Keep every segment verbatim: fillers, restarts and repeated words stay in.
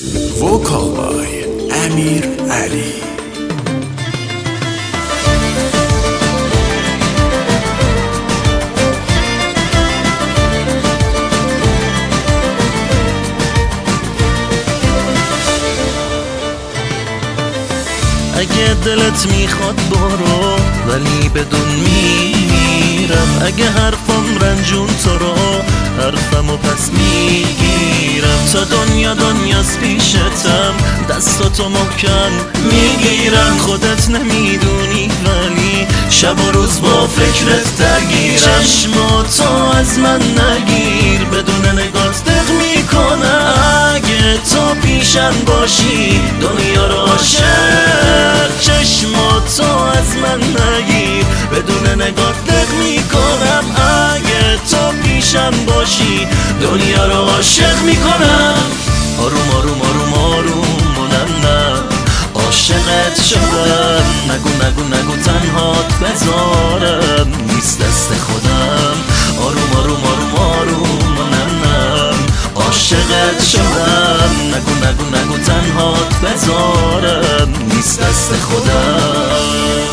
Vocal by Amir Ali. اگه دلت میخواد برو ولی بدون میمیرم. اگه حرفم رنجون تو رو حرفمو پس میگیرم. تا دنیا دنیاست پیشتم دستاتو محکم میگیرم. خودت نمیدونی ولی شب و روز با فکرت درگیرم. چشماتو از من نگیر بدون نگات دق میکنم. اگه تو پیشم باشی دنیا رو عاشق. چشماتو از من نگیر بدون نگات دق میکنم. اگه تو پیشم باشی دنیا رو عاشق میکنم. آروم آروم آروم آروم منم نه عاشقت شدم. نگو نگو نگو تنهات بذارم نیست دست خودم. آروم آروم آروم آروم منم نه عاشقت شدم. نگو نگو نگو تنهات بذارم نیست دست خودم.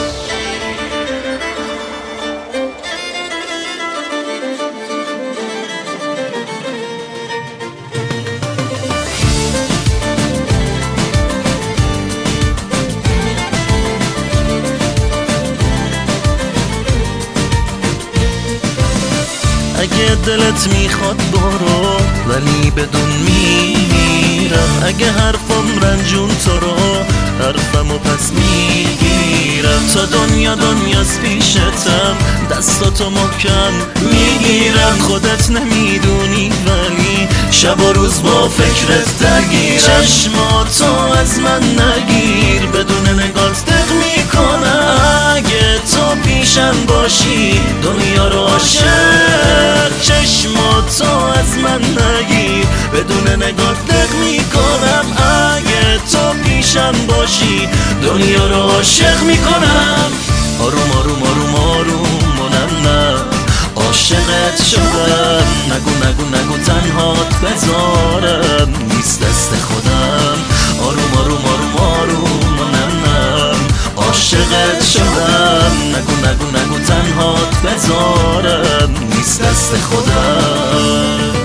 اگه دلت میخواد برو ولی بدون میمیرم. اگه حرفم رنجون تو رو حرفمو پس میگیرم. تا دنیا دنیاست پیشتم دستاتو محکم میگیرم. خودت نمیدونی ولی شب و روز با فکرت درگیرم. چشماتو از من نگیر بدون نگات دق میکنم. اگه تو پیشم باشی دنیا رو عاشق. چشماتو از من نگیر بدون نگات دق میکنم. اگه تو پیشم باشی دنیا رو عاشق میکنم. آروم آروم آروم آروم منم نه عاشقت شدم. نگو نگو نگو تنهات بذارم نیست دست خودم. آروم آروم آروم آروم منم نه عاشقت شدم. نگو نگو نگو تنهات بذارم نیست دست خودم.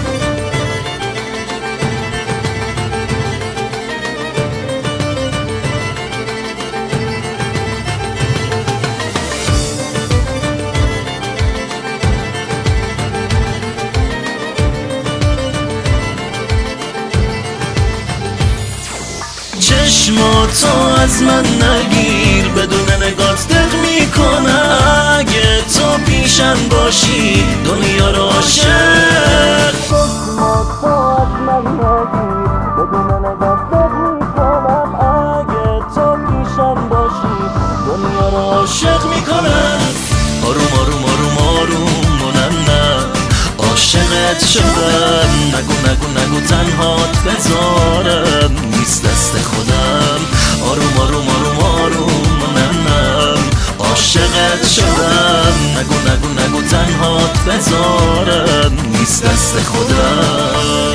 چشماتو از من نگیر بدون نگات دق میکنم. اگه تو پیشم باشی دنیا رو عاشق. چشماتو از من نگیر بدون نگات دق میکنم. اگه تو پیشم باشی دنیا رو عاشق میکنم. آروم آروم آروم آروم منم نه عاشقت شدم. نگو نگو نگو تنهات بذارم نیست دست خودم. آروم آروم آروم آروم منم نه عاشقت شدم. نگو نگو نگو تنهات بذارم نیست دست خودم.